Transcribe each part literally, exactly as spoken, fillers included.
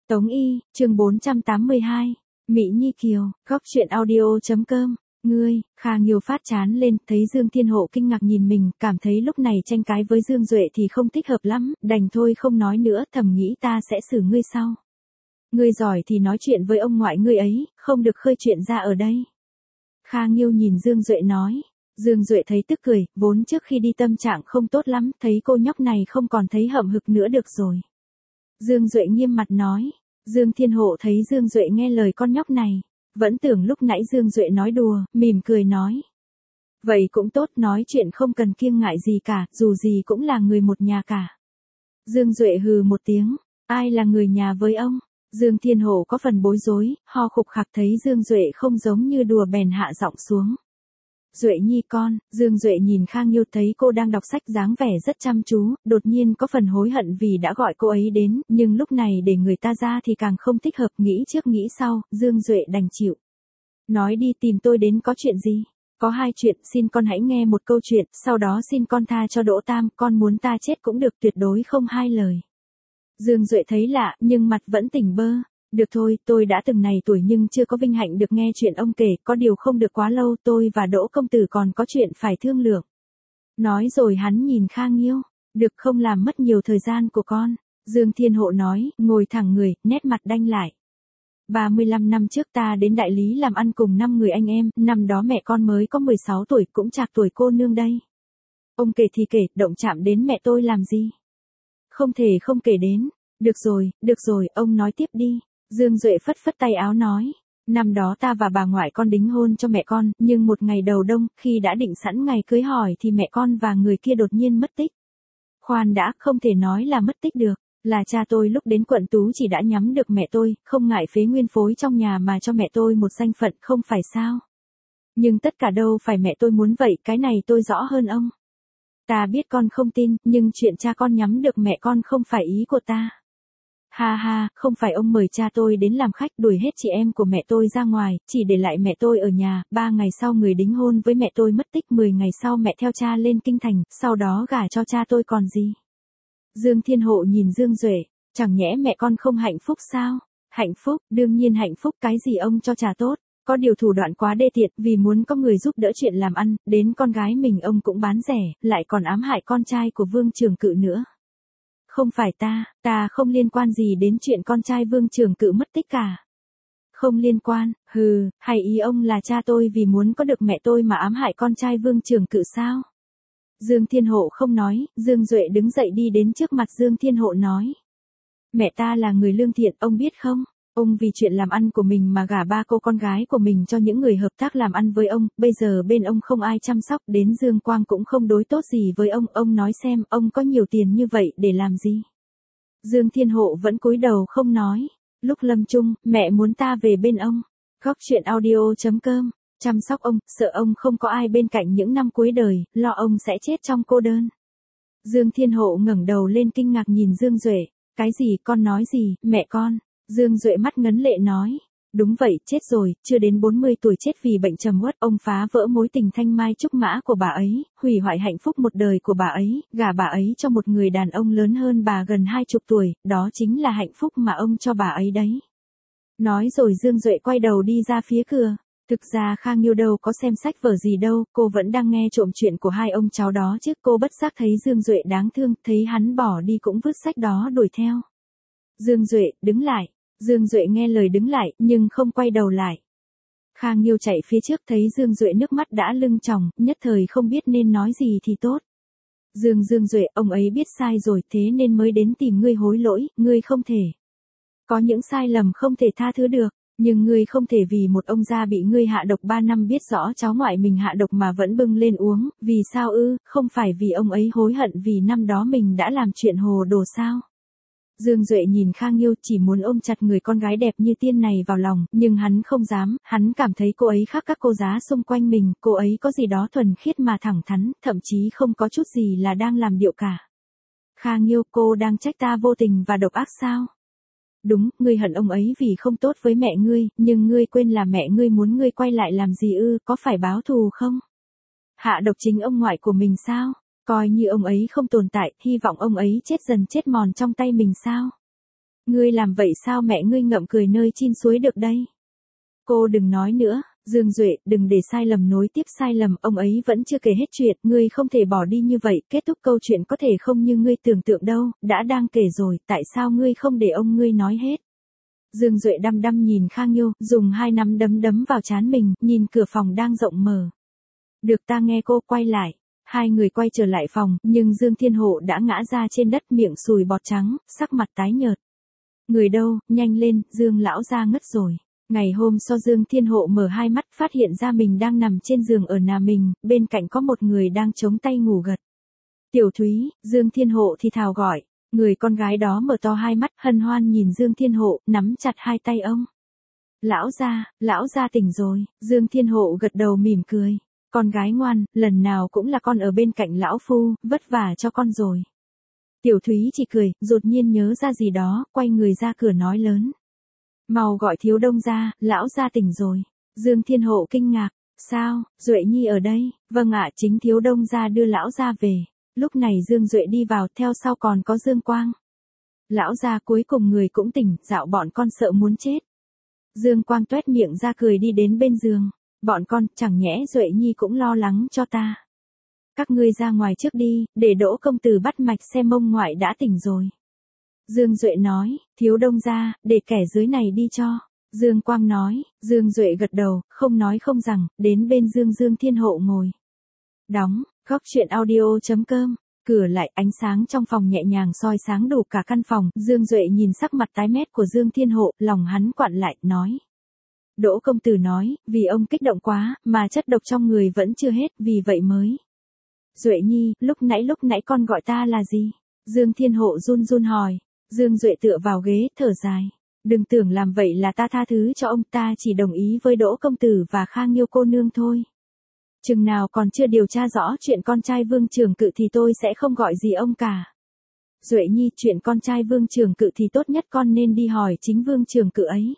Tống Y, chương bốn trăm tám mươi hai. Mỹ Nhi Kiều, góc truyện audio.com. Ngươi, Kha Nghiêu phát chán lên, thấy Dương Thiên Hộ kinh ngạc nhìn mình, cảm thấy lúc này tranh cái với Dương Duệ thì không thích hợp lắm, đành thôi không nói nữa, thầm nghĩ ta sẽ xử ngươi sau. Ngươi giỏi thì nói chuyện với ông ngoại ngươi ấy, không được khơi chuyện ra ở đây. Kha Nghiêu nhìn Dương Duệ nói. Dương Duệ thấy tức cười, vốn trước khi đi tâm trạng không tốt lắm, thấy cô nhóc này không còn thấy hậm hực nữa được rồi. Dương Duệ nghiêm mặt nói. Dương Thiên Hộ thấy Dương Duệ nghe lời con nhóc này, vẫn tưởng lúc nãy Dương Duệ nói đùa, mỉm cười nói. Vậy cũng tốt, nói chuyện không cần kiêng ngại gì cả, dù gì cũng là người một nhà cả. Dương Duệ hừ một tiếng, ai là người nhà với ông? Dương Thiên Hộ có phần bối rối, ho khục khặc thấy Dương Duệ không giống như đùa bèn hạ giọng xuống. Duệ Nhi con, Dương Duệ nhìn Kha Nghiêu thấy cô đang đọc sách dáng vẻ rất chăm chú, đột nhiên có phần hối hận vì đã gọi cô ấy đến, nhưng lúc này để người ta ra thì càng không thích hợp, nghĩ trước nghĩ sau, Dương Duệ đành chịu. Nói đi, tìm tôi đến có chuyện gì? Có hai chuyện, xin con hãy nghe một câu chuyện, sau đó xin con tha cho Đỗ Tam, con muốn ta chết cũng được, tuyệt đối không hai lời. Dương Duệ thấy lạ, nhưng mặt vẫn tỉnh bơ. Được thôi, tôi đã từng này tuổi nhưng chưa có vinh hạnh được nghe chuyện ông kể, có điều không được quá lâu, tôi và Đỗ công tử còn có chuyện phải thương lượng. Nói rồi hắn nhìn Kha Nghiêu, được không làm mất nhiều thời gian của con. Dương Thiên Hộ nói, ngồi thẳng người, nét mặt đanh lại. ba mươi lăm năm trước ta đến đại lý làm ăn cùng năm người anh em, năm đó mẹ con mới có mười sáu tuổi, cũng chạc tuổi cô nương đây. Ông kể thì kể, động chạm đến mẹ tôi làm gì? Không thể không kể đến. Được rồi, được rồi, ông nói tiếp đi. Dương Duệ phất phất tay áo nói, năm đó ta và bà ngoại con đính hôn cho mẹ con, nhưng một ngày đầu đông, khi đã định sẵn ngày cưới hỏi thì mẹ con và người kia đột nhiên mất tích. Khoan đã, không thể nói là mất tích được, là cha tôi lúc đến quận Tú chỉ đã nhắm được mẹ tôi, không ngại phế nguyên phối trong nhà mà cho mẹ tôi một danh phận, không phải sao. Nhưng tất cả đâu phải mẹ tôi muốn vậy, cái này tôi rõ hơn ông. Ta biết con không tin, nhưng chuyện cha con nhắm được mẹ con không phải ý của ta. Ha ha, không phải ông mời cha tôi đến làm khách đuổi hết chị em của mẹ tôi ra ngoài, chỉ để lại mẹ tôi ở nhà, ba ngày sau người đính hôn với mẹ tôi mất tích, mười ngày sau mẹ theo cha lên kinh thành, sau đó gả cho cha tôi còn gì. Dương Thiên Hộ nhìn Dương Duệ, chẳng nhẽ mẹ con không hạnh phúc sao? Hạnh phúc, đương nhiên hạnh phúc, cái gì ông cho trà tốt, có điều thủ đoạn quá đê tiện, vì muốn có người giúp đỡ chuyện làm ăn, đến con gái mình ông cũng bán rẻ, lại còn ám hại con trai của Vương Trường Cự nữa. Không phải ta, ta không liên quan gì đến chuyện con trai Vương Trường Cự mất tích cả. Không liên quan, hừ, hay ý ông là cha tôi vì muốn có được mẹ tôi mà ám hại con trai Vương Trường Cự sao? Dương Thiên Hộ không nói, Dương Duệ đứng dậy đi đến trước mặt Dương Thiên Hộ nói. Mẹ ta là người lương thiện, ông biết không? Ông vì chuyện làm ăn của mình mà gả ba cô con gái của mình cho những người hợp tác làm ăn với ông, bây giờ bên ông không ai chăm sóc, đến Dương Quang cũng không đối tốt gì với ông, ông nói xem, ông có nhiều tiền như vậy để làm gì? Dương Thiên Hộ vẫn cúi đầu không nói, lúc lâm chung, mẹ muốn ta về bên ông, góc truyện audio.com, chăm sóc ông, sợ ông không có ai bên cạnh những năm cuối đời, lo ông sẽ chết trong cô đơn. Dương Thiên Hộ ngẩng đầu lên kinh ngạc nhìn Dương Duệ, cái gì, con nói gì, mẹ con? Dương Duệ mắt ngấn lệ nói, đúng vậy, chết rồi, chưa đến bốn mươi tuổi chết vì bệnh trầm uất, ông phá vỡ mối tình thanh mai trúc mã của bà ấy, hủy hoại hạnh phúc một đời của bà ấy, gả bà ấy cho một người đàn ông lớn hơn bà gần hai chục tuổi, đó chính là hạnh phúc mà ông cho bà ấy đấy. Nói rồi Dương Duệ quay đầu đi ra phía cửa, thực ra Kha Nghiêu đâu có xem sách vở gì đâu, cô vẫn đang nghe trộm chuyện của hai ông cháu đó chứ, cô bất giác thấy Dương Duệ đáng thương, thấy hắn bỏ đi cũng vứt sách đó đuổi theo. Dương Duệ, đứng lại. Dương Duệ nghe lời đứng lại, nhưng không quay đầu lại. Kha Nghiêu chạy phía trước thấy Dương Duệ nước mắt đã lưng tròng, nhất thời không biết nên nói gì thì tốt. Dương Dương Duệ, ông ấy biết sai rồi, thế nên mới đến tìm ngươi hối lỗi, ngươi không thể. Có những sai lầm không thể tha thứ được, nhưng ngươi không thể vì một ông gia bị ngươi hạ độc ba năm biết rõ cháu ngoại mình hạ độc mà vẫn bưng lên uống, vì sao ư, không phải vì ông ấy hối hận vì năm đó mình đã làm chuyện hồ đồ sao? Dương Duệ nhìn Kha Nghiêu chỉ muốn ôm chặt người con gái đẹp như tiên này vào lòng, nhưng hắn không dám, hắn cảm thấy cô ấy khác các cô giá xung quanh mình, cô ấy có gì đó thuần khiết mà thẳng thắn, thậm chí không có chút gì là đang làm điệu cả. Kha Nghiêu, cô đang trách ta vô tình và độc ác sao? Đúng, ngươi hận ông ấy vì không tốt với mẹ ngươi, nhưng ngươi quên là mẹ ngươi muốn ngươi quay lại làm gì ư, có phải báo thù không? Hạ độc chính ông ngoại của mình sao? Coi như ông ấy không tồn tại, hy vọng ông ấy chết dần chết mòn trong tay mình sao? Ngươi làm vậy sao mẹ ngươi ngậm cười nơi chin suối được đây? Cô đừng nói nữa, Dương Duệ, đừng để sai lầm nối tiếp sai lầm, ông ấy vẫn chưa kể hết chuyện, ngươi không thể bỏ đi như vậy, kết thúc câu chuyện có thể không như ngươi tưởng tượng đâu, đã đang kể rồi, tại sao ngươi không để ông ngươi nói hết? Dương Duệ đăm đăm nhìn Khang Nhiêu, dùng hai nắm đấm đấm vào trán mình, nhìn cửa phòng đang rộng mở. Được, ta nghe cô, quay lại. Hai người quay trở lại phòng, nhưng Dương Thiên Hộ đã ngã ra trên đất, miệng sùi bọt trắng, sắc mặt tái nhợt. Người đâu, nhanh lên, Dương lão gia ngất rồi. Ngày hôm sau Dương Thiên Hộ mở hai mắt, phát hiện ra mình đang nằm trên giường ở nhà mình, bên cạnh có một người đang chống tay ngủ gật. Tiểu Thúy, Dương Thiên Hộ thì thào gọi. Người con gái đó mở to hai mắt, hân hoan nhìn Dương Thiên Hộ, nắm chặt hai tay ông. Lão gia, lão gia tỉnh rồi. Dương Thiên Hộ gật đầu mỉm cười. Con gái ngoan, lần nào cũng là con ở bên cạnh lão phu, vất vả cho con rồi. Tiểu Thúy chỉ cười, đột nhiên nhớ ra gì đó, quay người ra cửa nói lớn. Mau gọi Thiếu Đông ra, lão gia tỉnh rồi. Dương Thiên Hộ kinh ngạc, sao, Duệ Nhi ở đây? Vâng ạ, chính Thiếu Đông ra đưa lão gia về. Lúc này Dương Duệ đi vào, theo sau còn có Dương Quang. Lão gia cuối cùng người cũng tỉnh, dạo bọn con sợ muốn chết. Dương Quang tuét miệng ra cười đi đến bên giường. Bọn con, chẳng nhẽ Duệ Nhi cũng lo lắng cho ta. Các ngươi ra ngoài trước đi, để Đỗ công tử bắt mạch xem mông ngoại đã tỉnh rồi. Dương Duệ nói, Thiếu Đông ra, để kẻ dưới này đi cho. Dương Quang nói, Dương Duệ gật đầu, không nói không rằng, đến bên Dương Dương Thiên Hộ ngồi. Đóng, góc truyện audio chấm com. Cửa lại, ánh sáng trong phòng nhẹ nhàng soi sáng đủ cả căn phòng. Dương Duệ nhìn sắc mặt tái mét của Dương Thiên Hộ, lòng hắn quặn lại, nói. Đỗ công tử nói, vì ông kích động quá, mà chất độc trong người vẫn chưa hết, vì vậy mới. Duệ Nhi, lúc nãy lúc nãy con gọi ta là gì? Dương Thiên Hộ run run hỏi. Dương Duệ tựa vào ghế, thở dài. Đừng tưởng làm vậy là ta tha thứ cho ông, ta chỉ đồng ý với Đỗ công tử và Khang Nhiêu cô nương thôi. Chừng nào còn chưa điều tra rõ chuyện con trai Vương Trường Cự thì tôi sẽ không gọi gì ông cả. Duệ Nhi, chuyện con trai Vương Trường Cự thì tốt nhất con nên đi hỏi chính Vương Trường Cự ấy.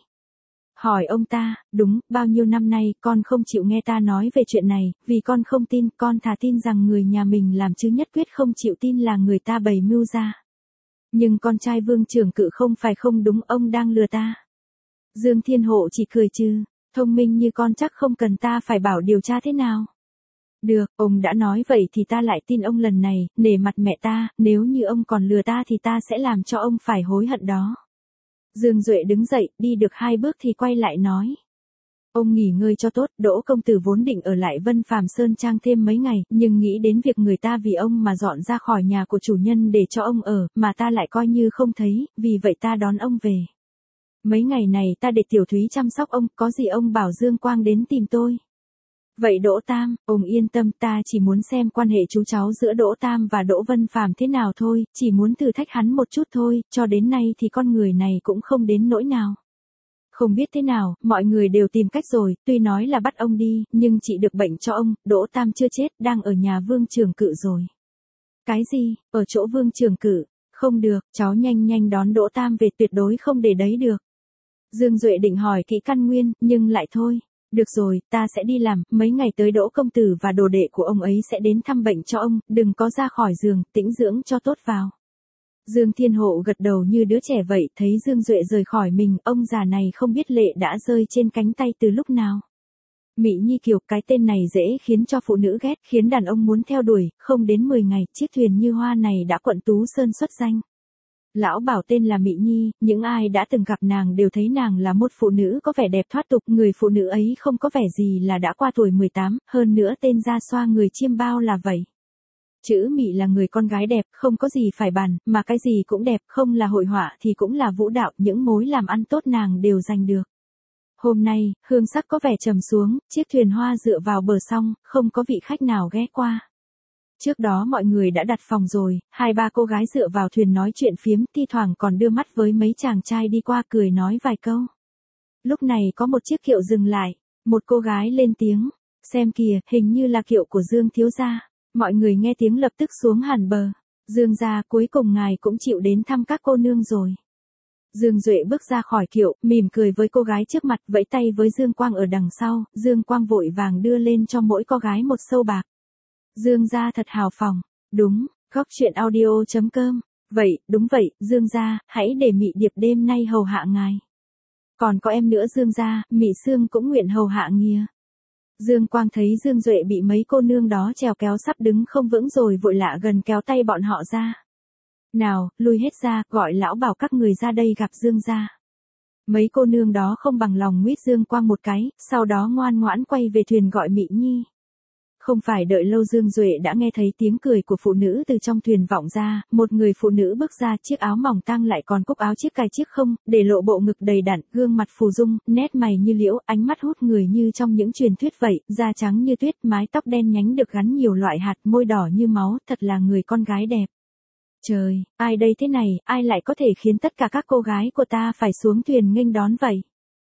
Hỏi ông ta, đúng, bao nhiêu năm nay con không chịu nghe ta nói về chuyện này, vì con không tin, con thà tin rằng người nhà mình làm chứ nhất quyết không chịu tin là người ta bày mưu ra. Nhưng con trai Vương Trường Cự không phải không đúng, ông đang lừa ta. Dương Thiên Hộ chỉ cười trừ, thông minh như con chắc không cần ta phải bảo điều tra thế nào. Được, ông đã nói vậy thì ta lại tin ông lần này, nể mặt mẹ ta, nếu như ông còn lừa ta thì ta sẽ làm cho ông phải hối hận đó. Dương Duệ đứng dậy, đi được hai bước thì quay lại nói. Ông nghỉ ngơi cho tốt, Đỗ công tử vốn định ở lại Vân Phàm Sơn Trang thêm mấy ngày, nhưng nghĩ đến việc người ta vì ông mà dọn ra khỏi nhà của chủ nhân để cho ông ở, mà ta lại coi như không thấy, vì vậy ta đón ông về. Mấy ngày này ta để Tiểu Thúy chăm sóc ông, có gì ông bảo Dương Quang đến tìm tôi. Vậy Đỗ Tam, ông yên tâm, ta chỉ muốn xem quan hệ chú cháu giữa Đỗ Tam và Đỗ Vân Phàm thế nào thôi, chỉ muốn thử thách hắn một chút thôi, cho đến nay thì con người này cũng không đến nỗi nào. Không biết thế nào, mọi người đều tìm cách rồi, tuy nói là bắt ông đi, nhưng trị được bệnh cho ông, Đỗ Tam chưa chết, đang ở nhà Vương Trường Cự rồi. Cái gì, ở chỗ Vương Trường Cự? Không được, cháu nhanh nhanh đón Đỗ Tam về, tuyệt đối không để đấy được. Dương Duệ định hỏi kỹ căn nguyên, nhưng lại thôi. Được rồi, ta sẽ đi làm, mấy ngày tới Đỗ công tử và đồ đệ của ông ấy sẽ đến thăm bệnh cho ông, đừng có ra khỏi giường, tĩnh dưỡng cho tốt vào. Dương Thiên Hộ gật đầu như đứa trẻ vậy, thấy Dương Duệ rời khỏi mình, ông già này không biết lệ đã rơi trên cánh tay từ lúc nào. Mị Nhi Kiều, cái tên này dễ khiến cho phụ nữ ghét, khiến đàn ông muốn theo đuổi, không đến mười ngày, chiếc thuyền như hoa này đã quận Tú Sơn xuất danh. Lão bảo tên là Mị Nhi, những ai đã từng gặp nàng đều thấy nàng là một phụ nữ có vẻ đẹp thoát tục, người phụ nữ ấy không có vẻ gì là đã qua tuổi mười tám, hơn nữa tên ra xoa người chiêm bao là vậy. Chữ Mị là người con gái đẹp, không có gì phải bàn, mà cái gì cũng đẹp, không là hội họa thì cũng là vũ đạo, những mối làm ăn tốt nàng đều giành được. Hôm nay, hương sắc có vẻ trầm xuống, chiếc thuyền hoa dựa vào bờ sông, không có vị khách nào ghé qua. Trước đó mọi người đã đặt phòng rồi, hai ba cô gái dựa vào thuyền nói chuyện phiếm, thi thoảng còn đưa mắt với mấy chàng trai đi qua cười nói vài câu. Lúc này có một chiếc kiệu dừng lại, một cô gái lên tiếng, xem kìa, hình như là kiệu của Dương thiếu gia. Mọi người nghe tiếng lập tức xuống hẳn bờ. Dương gia, cuối cùng ngài cũng chịu đến thăm các cô nương rồi. Dương Duệ bước ra khỏi kiệu, mỉm cười với cô gái trước mặt, vẫy tay với Dương Quang ở đằng sau, Dương Quang vội vàng đưa lên cho mỗi cô gái một sâu bạc. Dương gia thật hào phóng. Đúng, góc truyện audio chấm com Vậy, đúng vậy, Dương gia, hãy để Mị Điệp đêm nay hầu hạ ngài. Còn có em nữa Dương gia, Mị Sương cũng nguyện hầu hạ nghìa. Dương Quang thấy Dương Duệ bị mấy cô nương đó trèo kéo sắp đứng không vững rồi vội lạ gần kéo tay bọn họ ra. Nào, lui hết ra, gọi lão bảo các người ra đây gặp Dương gia. Mấy cô nương đó không bằng lòng nguyết Dương Quang một cái, sau đó ngoan ngoãn quay về thuyền gọi Mị Nhi. Không phải đợi lâu Dương Duệ đã nghe thấy tiếng cười của phụ nữ từ trong thuyền vọng ra, một người phụ nữ bước ra, chiếc áo mỏng tang lại còn cúc áo chiếc cài chiếc không, để lộ bộ ngực đầy đặn, gương mặt phù dung, nét mày như liễu, ánh mắt hút người như trong những truyền thuyết vậy, da trắng như tuyết, mái tóc đen nhánh được gắn nhiều loại hạt, môi đỏ như máu, thật là người con gái đẹp. Trời, ai đây thế này, ai lại có thể khiến tất cả các cô gái của ta phải xuống thuyền nghênh đón vậy?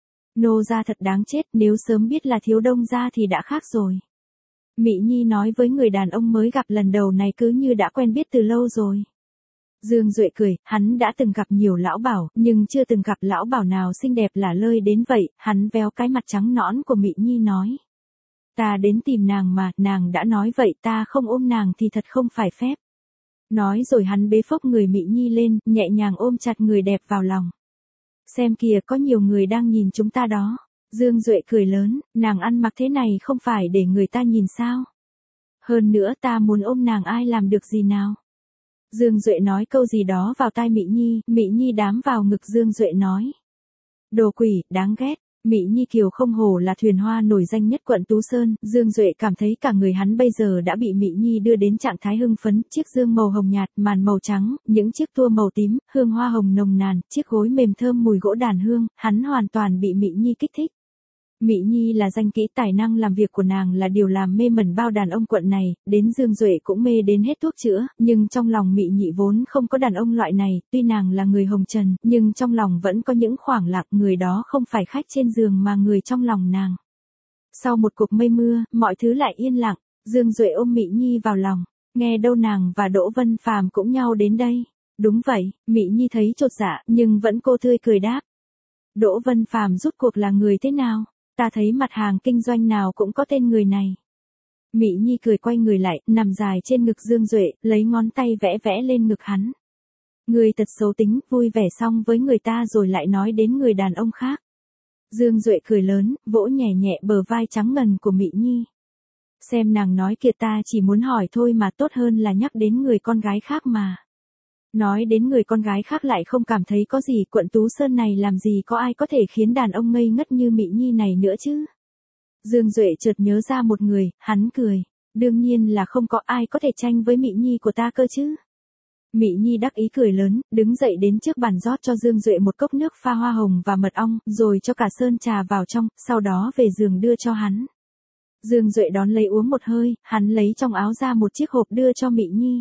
Nô gia thật đáng chết, nếu sớm biết là Thiếu Đông gia thì đã khác rồi. Mị Nhi nói với người đàn ông mới gặp lần đầu này cứ như đã quen biết từ lâu rồi. Dương Duệ cười, hắn đã từng gặp nhiều lão bảo, nhưng chưa từng gặp lão bảo nào xinh đẹp lả lơi đến vậy, hắn véo cái mặt trắng nõn của Mị Nhi nói. Ta đến tìm nàng mà, nàng đã nói vậy ta không ôm nàng thì thật không phải phép. Nói rồi hắn bế phốc người Mị Nhi lên, nhẹ nhàng ôm chặt người đẹp vào lòng. Xem kìa có nhiều người đang nhìn chúng ta đó. Dương Duệ cười lớn, nàng ăn mặc thế này không phải để người ta nhìn sao. Hơn nữa ta muốn ôm nàng ai làm được gì nào. Dương Duệ nói câu gì đó vào tai Mị Nhi, Mị Nhi đám vào ngực Dương Duệ nói. Đồ quỷ, đáng ghét. Mị Nhi Kiều không hổ là thuyền hoa nổi danh nhất quận Tú Sơn, Dương Duệ cảm thấy cả người hắn bây giờ đã bị Mị Nhi đưa đến trạng thái hưng phấn, chiếc dương màu hồng nhạt, màn màu trắng, những chiếc tua màu tím, hương hoa hồng nồng nàn, chiếc gối mềm thơm mùi gỗ đàn hương, hắn hoàn toàn bị Mị Nhi kích thích. Mị Nhi là danh kỹ, tài năng làm việc của nàng là điều làm mê mẩn bao đàn ông quận này, đến Dương Duệ cũng mê đến hết thuốc chữa, nhưng trong lòng Mị Nhị vốn không có đàn ông loại này, tuy nàng là người hồng trần, nhưng trong lòng vẫn có những khoảng lặng, người đó không phải khách trên giường mà người trong lòng nàng. Sau một cuộc mây mưa, mọi thứ lại yên lặng, Dương Duệ ôm Mị Nhi vào lòng, nghe đâu nàng và Đỗ Vân Phàm cũng nhau đến đây. Đúng vậy, Mị Nhi thấy chột dạ, nhưng vẫn cô tươi cười đáp. Đỗ Vân Phàm rút cuộc là người thế nào? Ta thấy mặt hàng kinh doanh nào cũng có tên người này. Mị Nhi cười quay người lại, nằm dài trên ngực Dương Duệ, lấy ngón tay vẽ vẽ lên ngực hắn. Người thật xấu tính, vui vẻ xong với người ta rồi lại nói đến người đàn ông khác. Dương Duệ cười lớn, vỗ nhẹ nhẹ bờ vai trắng ngần của Mị Nhi. Xem nàng nói kìa, ta chỉ muốn hỏi thôi mà, tốt hơn là nhắc đến người con gái khác mà. Nói đến người con gái khác lại không cảm thấy có gì, quận Tú Sơn này làm gì có ai có thể khiến đàn ông ngây ngất như Mị Nhi này nữa chứ. Dương Duệ chợt nhớ ra một người, hắn cười. Đương nhiên là không có ai có thể tranh với Mị Nhi của ta cơ chứ. Mị Nhi đắc ý cười lớn, đứng dậy đến trước bàn rót cho Dương Duệ một cốc nước pha hoa hồng và mật ong, rồi cho cả sơn trà vào trong, sau đó về giường đưa cho hắn. Dương Duệ đón lấy uống một hơi, hắn lấy trong áo ra một chiếc hộp đưa cho Mị Nhi.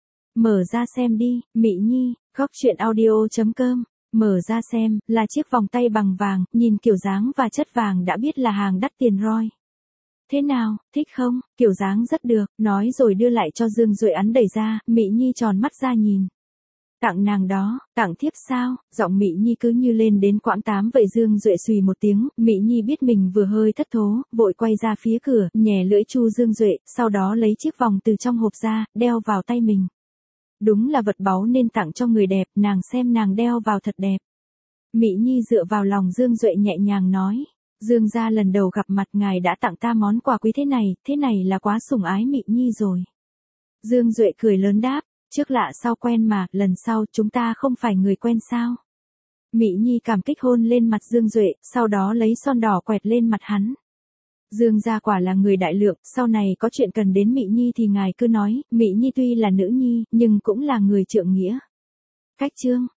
Mở ra xem đi, Mị Nhi, góc truyện audio chấm com. Mở ra xem, là chiếc vòng tay bằng vàng, nhìn kiểu dáng và chất vàng đã biết là hàng đắt tiền rồi. Thế nào, thích không? Kiểu dáng rất được, nói rồi đưa lại cho Dương Duệ ấn đẩy ra, Mị Nhi tròn mắt ra nhìn. Tặng nàng đó, tặng thiếp sao? Giọng Mị Nhi cứ như lên đến quãng tám vậy. Dương Duệ xùy một tiếng, Mị Nhi biết mình vừa hơi thất thố, vội quay ra phía cửa, nhè lưỡi chu Dương Duệ, sau đó lấy chiếc vòng từ trong hộp ra, đeo vào tay mình. Đúng là vật báu nên tặng cho người đẹp, nàng xem nàng đeo vào thật đẹp. Mị Nhi dựa vào lòng Dương Duệ nhẹ nhàng nói. Dương gia lần đầu gặp mặt ngài đã tặng ta món quà quý thế này, thế này là quá sủng ái Mị Nhi rồi. Dương Duệ cười lớn đáp, trước lạ sau quen mà, lần sau chúng ta không phải người quen sao. Mị Nhi cảm kích hôn lên mặt Dương Duệ, sau đó lấy son đỏ quẹt lên mặt hắn. Dương gia quả là người đại lượng, sau này có chuyện cần đến Mị Nhi thì ngài cứ nói, Mị Nhi tuy là nữ nhi, nhưng cũng là người trượng nghĩa. Cách chương